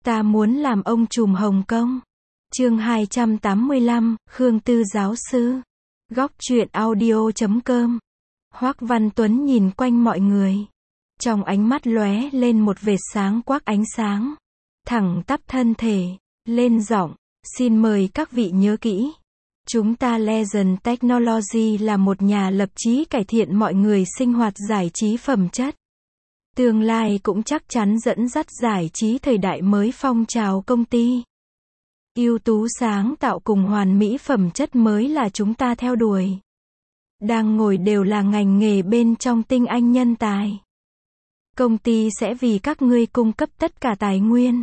Ta muốn làm ông trùm Hồng Kông. Chương 285, Khương Tư giáo sư. Góc truyện audio.com. Hoắc Văn Tuấn nhìn quanh mọi người. Trong ánh mắt lóe lên một vệt sáng quắc ánh sáng. Thẳng tắp thân thể, lên giọng, xin mời các vị nhớ kỹ. Chúng ta Legend Technology là một nhà lập chí cải thiện mọi người sinh hoạt giải trí phẩm chất. Tương lai cũng chắc chắn dẫn dắt giải trí thời đại mới phong trào công ty. Ưu tú sáng tạo cùng hoàn mỹ phẩm chất mới là chúng ta theo đuổi. Đang ngồi đều là ngành nghề bên trong tinh anh nhân tài. Công ty sẽ vì các ngươi cung cấp tất cả tài nguyên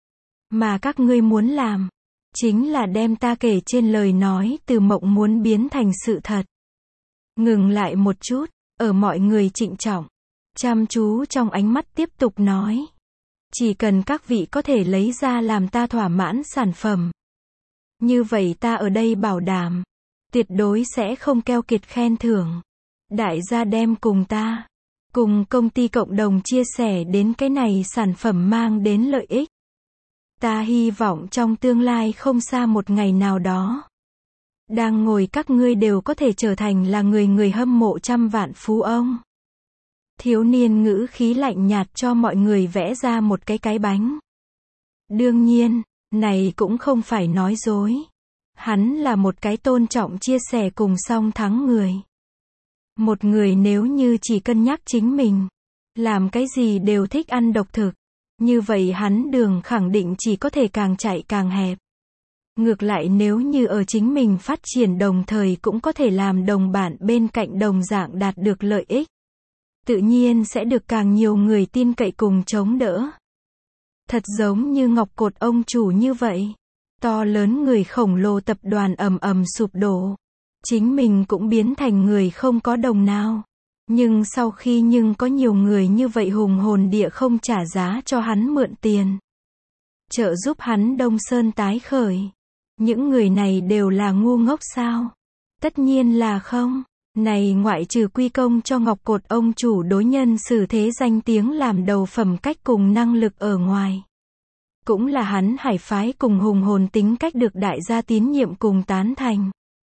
mà các ngươi muốn làm, chính là đem ta kể trên lời nói từ mộng muốn biến thành sự thật. Ngừng lại một chút, ở mọi người trịnh trọng, chăm chú trong ánh mắt tiếp tục nói. Chỉ cần các vị có thể lấy ra làm ta thỏa mãn sản phẩm, như vậy ta ở đây bảo đảm, tuyệt đối sẽ không keo kiệt khen thưởng. Đại gia đem cùng ta, cùng công ty cộng đồng chia sẻ đến cái này sản phẩm mang đến lợi ích. Ta hy vọng trong tương lai không xa một ngày nào đó, đang ngồi các ngươi đều có thể trở thành là người hâm mộ trăm vạn phú ông. Thiếu niên ngữ khí lạnh nhạt cho mọi người vẽ ra một cái bánh. Đương nhiên, này cũng không phải nói dối. Hắn là một cái tôn trọng chia sẻ cùng song thắng người. Một người nếu như chỉ cân nhắc chính mình, làm cái gì đều thích ăn độc thực, như vậy hắn đường khẳng định chỉ có thể càng chạy càng hẹp. Ngược lại nếu như ở chính mình phát triển đồng thời cũng có thể làm đồng bạn bên cạnh đồng dạng đạt được lợi ích, tự nhiên sẽ được càng nhiều người tin cậy cùng chống đỡ. Thật giống như Ngọc Cột ông chủ như vậy. To lớn người khổng lồ tập đoàn ầm ầm sụp đổ. Chính mình cũng biến thành người không có đồng nào. Nhưng sau khi có nhiều người như vậy hùng hồn địa không trả giá cho hắn mượn tiền, trợ giúp hắn Đông Sơn tái khởi. Những người này đều là ngu ngốc sao? Tất nhiên là không. Này ngoại trừ quy công cho Ngọc Cột ông chủ đối nhân xử thế danh tiếng làm đầu phẩm cách cùng năng lực ở ngoài, cũng là hắn hải phái cùng hùng hồn tính cách được đại gia tín nhiệm cùng tán thành.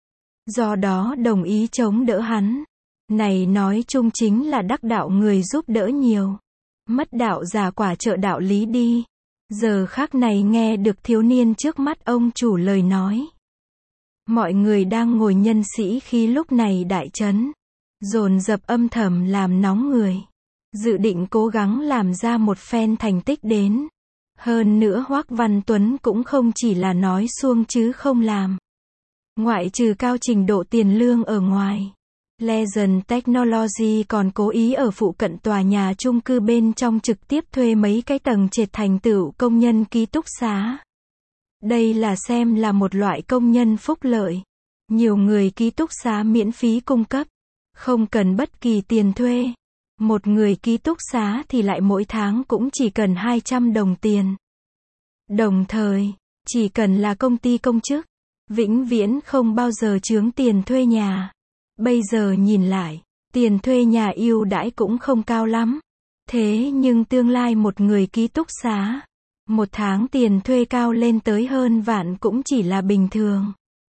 Do đó đồng ý chống đỡ hắn. Này nói chung chính là đắc đạo người giúp đỡ nhiều, mất đạo giả quả trợ đạo lý đi. Giờ khắc này nghe được thiếu niên trước mắt ông chủ lời nói, mọi người đang ngồi nhân sĩ khi lúc này đại chấn, dồn dập âm thầm làm nóng người, dự định cố gắng làm ra một phen thành tích đến. Hơn nữa Hoắc Văn Tuấn cũng không chỉ là nói suông chứ không làm. Ngoại trừ cao trình độ tiền lương ở ngoài, Legend Technology còn cố ý ở phụ cận tòa nhà chung cư bên trong trực tiếp thuê mấy cái tầng trệt thành tựu công nhân ký túc xá. Đây là xem là một loại công nhân phúc lợi. Nhiều người ký túc xá miễn phí cung cấp, không cần bất kỳ tiền thuê. Một người ký túc xá thì lại mỗi tháng cũng chỉ cần 200 đồng tiền. Đồng thời, chỉ cần là công ty công chức, vĩnh viễn không bao giờ chướng tiền thuê nhà. Bây giờ nhìn lại, tiền thuê nhà ưu đãi cũng không cao lắm. Thế nhưng tương lai một người ký túc xá, một tháng tiền thuê cao lên tới hơn vạn cũng chỉ là bình thường.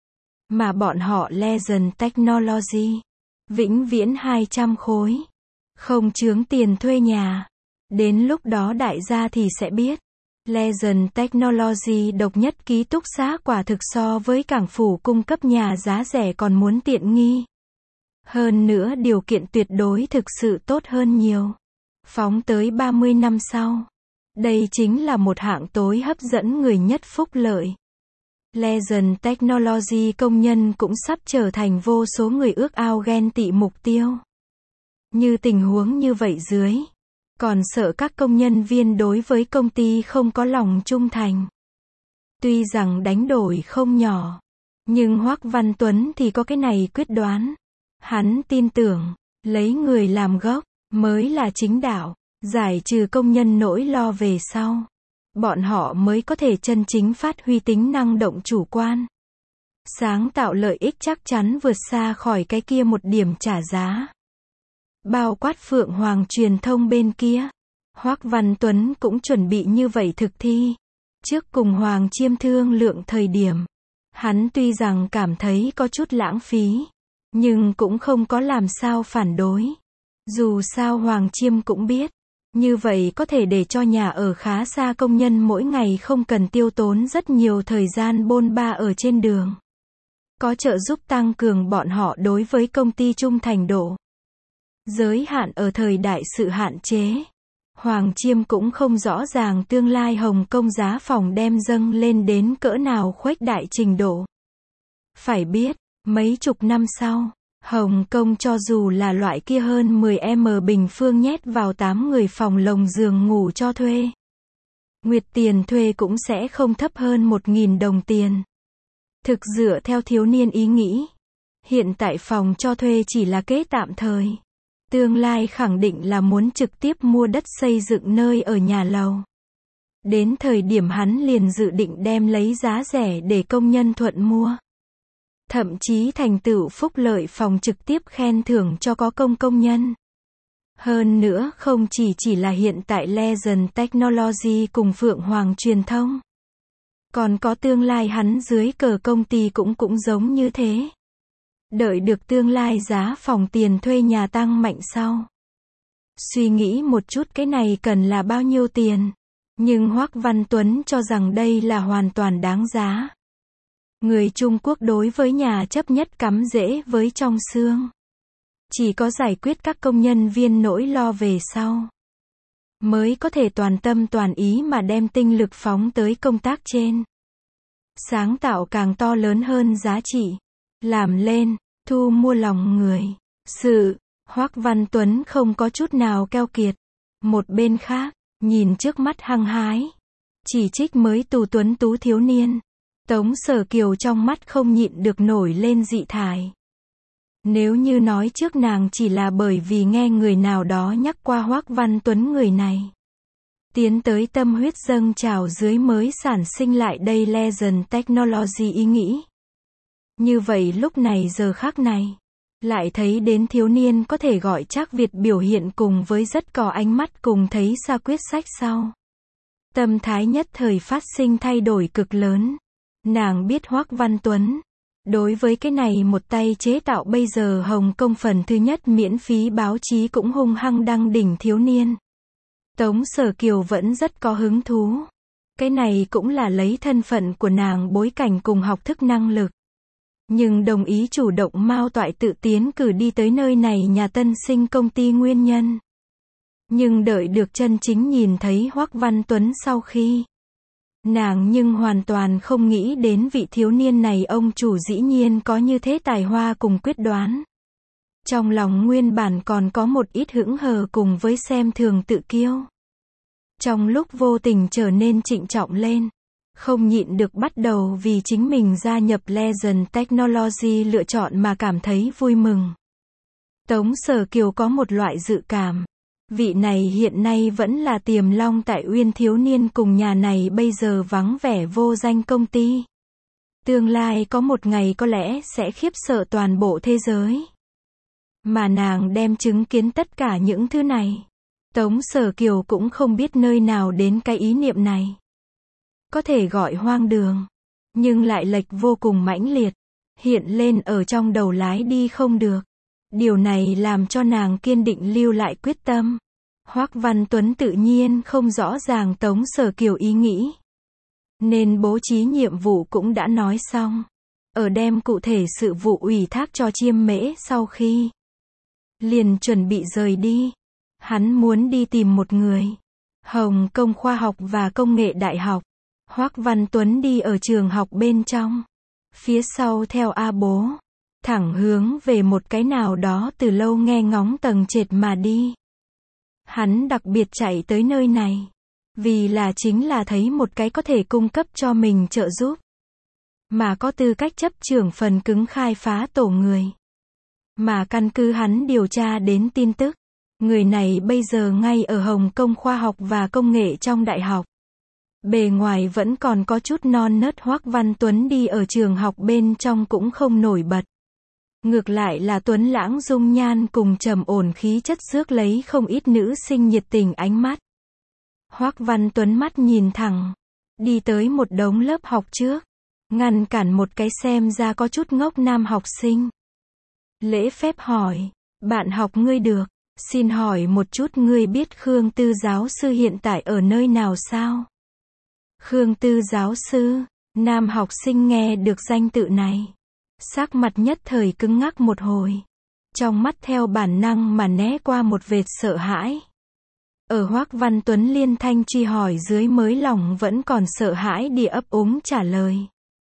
Mà bọn họ Legend Technology, vĩnh viễn 200 khối. Không chướng tiền thuê nhà. Đến lúc đó đại gia thì sẽ biết. Legend Technology độc nhất ký túc xá quả thực so với cảng phủ cung cấp nhà giá rẻ còn muốn tiện nghi. Hơn nữa điều kiện tuyệt đối thực sự tốt hơn nhiều. Phóng tới 30 năm sau, đây chính là một hạng tối hấp dẫn người nhất phúc lợi. Legend Technology công nhân cũng sắp trở thành vô số người ước ao ghen tị mục tiêu. Như tình huống như vậy dưới, còn sợ các công nhân viên đối với công ty không có lòng trung thành. Tuy rằng đánh đổi không nhỏ, nhưng Hoắc Văn Tuấn thì có cái này quyết đoán. Hắn tin tưởng, lấy người làm gốc, mới là chính đạo, giải trừ công nhân nỗi lo về sau. Bọn họ mới có thể chân chính phát huy tính năng động chủ quan. Sáng tạo lợi ích chắc chắn vượt xa khỏi cái kia một điểm trả giá. Bao quát Phượng Hoàng truyền thông bên kia, Hoắc Văn Tuấn cũng chuẩn bị như vậy thực thi. Trước cùng Hoàng Chiêm thương lượng thời điểm, hắn tuy rằng cảm thấy có chút lãng phí, nhưng cũng không có làm sao phản đối. Dù sao Hoàng Chiêm cũng biết, như vậy có thể để cho nhà ở khá xa công nhân mỗi ngày không cần tiêu tốn rất nhiều thời gian bôn ba ở trên đường. Có trợ giúp tăng cường bọn họ đối với công ty trung thành độ. Giới hạn ở thời đại sự hạn chế. Hoàng Chiêm cũng không rõ ràng tương lai Hồng Kông giá phòng đem dâng lên đến cỡ nào khuếch đại trình độ. Phải biết, mấy chục năm sau, Hồng Kông cho dù là loại kia hơn 10m bình phương nhét vào 8 người phòng lồng giường ngủ cho thuê. Nguyệt tiền thuê cũng sẽ không thấp hơn 1.000 đồng tiền. Thực dựa theo thiếu niên ý nghĩ, hiện tại phòng cho thuê chỉ là kế tạm thời. Tương lai khẳng định là muốn trực tiếp mua đất xây dựng nơi ở nhà lầu. Đến thời điểm hắn liền dự định đem lấy giá rẻ để công nhân thuận mua. Thậm chí thành tựu phúc lợi phòng trực tiếp khen thưởng cho có công nhân. Hơn nữa không chỉ là hiện tại Legend Technology cùng Phượng Hoàng Truyền thông. Còn có tương lai hắn dưới cờ công ty cũng giống như thế. Đợi được tương lai giá phòng tiền thuê nhà tăng mạnh sau. Suy nghĩ một chút cái này cần là bao nhiêu tiền. Nhưng Hoắc Văn Tuấn cho rằng đây là hoàn toàn đáng giá. Người Trung Quốc đối với nhà chấp nhất cắm rễ với trong xương. Chỉ có giải quyết các công nhân viên nỗi lo về sau, mới có thể toàn tâm toàn ý mà đem tinh lực phóng tới công tác trên. Sáng tạo càng to lớn hơn giá trị. Làm lên, thu mua lòng người. Hoắc Văn Tuấn không có chút nào keo kiệt. Một bên khác, nhìn trước mắt hăng hái, chỉ trích mới tù tuấn tú thiếu niên. Tống Sở Kiều trong mắt không nhịn được nổi lên dị thải. Nếu như nói trước nàng chỉ là bởi vì nghe người nào đó nhắc qua Hoắc Văn Tuấn người này. Tiến tới tâm huyết dâng trào dưới mới sản sinh lại đây Legend Technology ý nghĩ. Như vậy lúc này giờ khắc này, lại thấy đến thiếu niên có thể gọi Trác Việt biểu hiện cùng với rất có ánh mắt cùng thấy xa quyết sách sau. Tâm thái nhất thời phát sinh thay đổi cực lớn. Nàng biết Hoắc Văn Tuấn, đối với cái này một tay chế tạo bây giờ Hồng Kông phần thứ nhất miễn phí báo chí cũng hung hăng đăng đỉnh thiếu niên. Tống Sở Kiều vẫn rất có hứng thú. Cái này cũng là lấy thân phận của nàng bối cảnh cùng học thức năng lực. Nhưng đồng ý chủ động mao toại tự tiến cử đi tới nơi này nhà tân sinh công ty nguyên nhân. Nhưng đợi được chân chính nhìn thấy Hoắc Văn Tuấn sau khi, nàng nhưng hoàn toàn không nghĩ đến vị thiếu niên này ông chủ dĩ nhiên có như thế tài hoa cùng quyết đoán. Trong lòng nguyên bản còn có một ít hững hờ cùng với xem thường tự kiêu. Trong lúc vô tình trở nên trịnh trọng lên, không nhịn được bắt đầu vì chính mình gia nhập Legend Technology lựa chọn mà cảm thấy vui mừng. Tống Sở Kiều có một loại dự cảm. Vị này hiện nay vẫn là tiềm long tại Uyên thiếu niên cùng nhà này bây giờ vắng vẻ vô danh công ty. Tương lai có một ngày có lẽ sẽ khiếp sợ toàn bộ thế giới. Mà nàng đem chứng kiến tất cả những thứ này. Tống Sở Kiều cũng không biết nơi nào đến cái ý niệm này. Có thể gọi hoang đường, nhưng lại lệch vô cùng mãnh liệt, hiện lên ở trong đầu lái đi không được. Điều này làm cho nàng kiên định lưu lại quyết tâm. Hoắc Văn Tuấn tự nhiên không rõ ràng Tống Sở Kiều ý nghĩ, nên bố trí nhiệm vụ cũng đã nói xong. Ở đem cụ thể sự vụ ủy thác cho Chiêm Mễ sau khi liền chuẩn bị rời đi. Hắn muốn đi tìm một người. Hồng Kông Khoa học và Công nghệ Đại học. Hoắc Văn Tuấn đi ở trường học bên trong. Phía sau theo A Bố. Thẳng hướng về một cái nào đó từ lâu nghe ngóng tầng trệt mà đi. Hắn đặc biệt chạy tới nơi này. Vì là chính là thấy một cái có thể cung cấp cho mình trợ giúp. Mà có tư cách chấp trưởng phần cứng khai phá tổ người. Mà căn cứ hắn điều tra đến tin tức. Người này bây giờ ngay ở Hồng Kông Khoa học và Công nghệ trong đại học. Bề ngoài vẫn còn có chút non nớt. Hoắc Văn Tuấn đi ở trường học bên trong cũng không nổi bật. Ngược lại là tuấn lãng dung nhan cùng trầm ổn khí chất rước lấy không ít nữ sinh nhiệt tình ánh mắt. Hoắc Văn Tuấn mắt nhìn thẳng. đi tới một đống lớp học trước, ngăn cản một cái xem ra có chút ngốc nam học sinh. Lễ phép hỏi, bạn học ngươi được, xin hỏi một chút ngươi biết Khương Tư giáo sư hiện tại ở nơi nào sao? Khương Tư giáo sư, nam học sinh nghe được danh tự này. Sắc mặt nhất thời cứng ngắc một hồi. Trong mắt theo bản năng mà né qua một vệt sợ hãi. Ở Hoắc Văn Tuấn liên thanh truy hỏi dưới mới lòng vẫn còn sợ hãi đi ấp úng trả lời.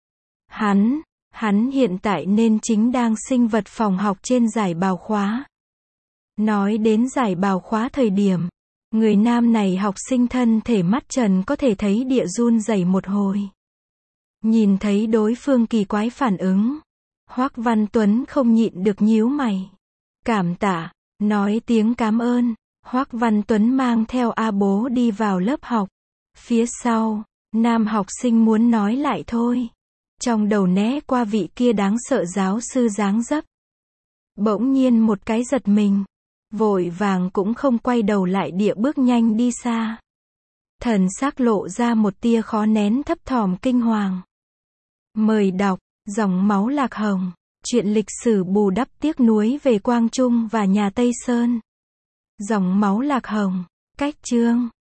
Hắn hiện tại nên chính đang sinh vật phòng học trên giải bào khóa. Nói đến giải bào khóa thời điểm, người nam này học sinh thân thể mắt trần có thể thấy địa run rẩy một hồi. Nhìn thấy đối phương kỳ quái phản ứng, Hoắc Văn Tuấn không nhịn được nhíu mày. Cảm tạ, nói tiếng cảm ơn, Hoắc Văn Tuấn mang theo A Bố đi vào lớp học. Phía sau, nam học sinh muốn nói lại thôi. Trong đầu né qua vị kia đáng sợ giáo sư dáng dấp. Bỗng nhiên một cái giật mình. Vội vàng cũng không quay đầu lại địa bước nhanh đi xa. Thần sắc lộ ra một tia khó nén thấp thỏm kinh hoàng. Mời đọc, Dòng máu lạc hồng, chuyện lịch sử bù đắp tiếc nuối về Quang Trung và nhà Tây Sơn. Dòng máu lạc hồng, cách chương.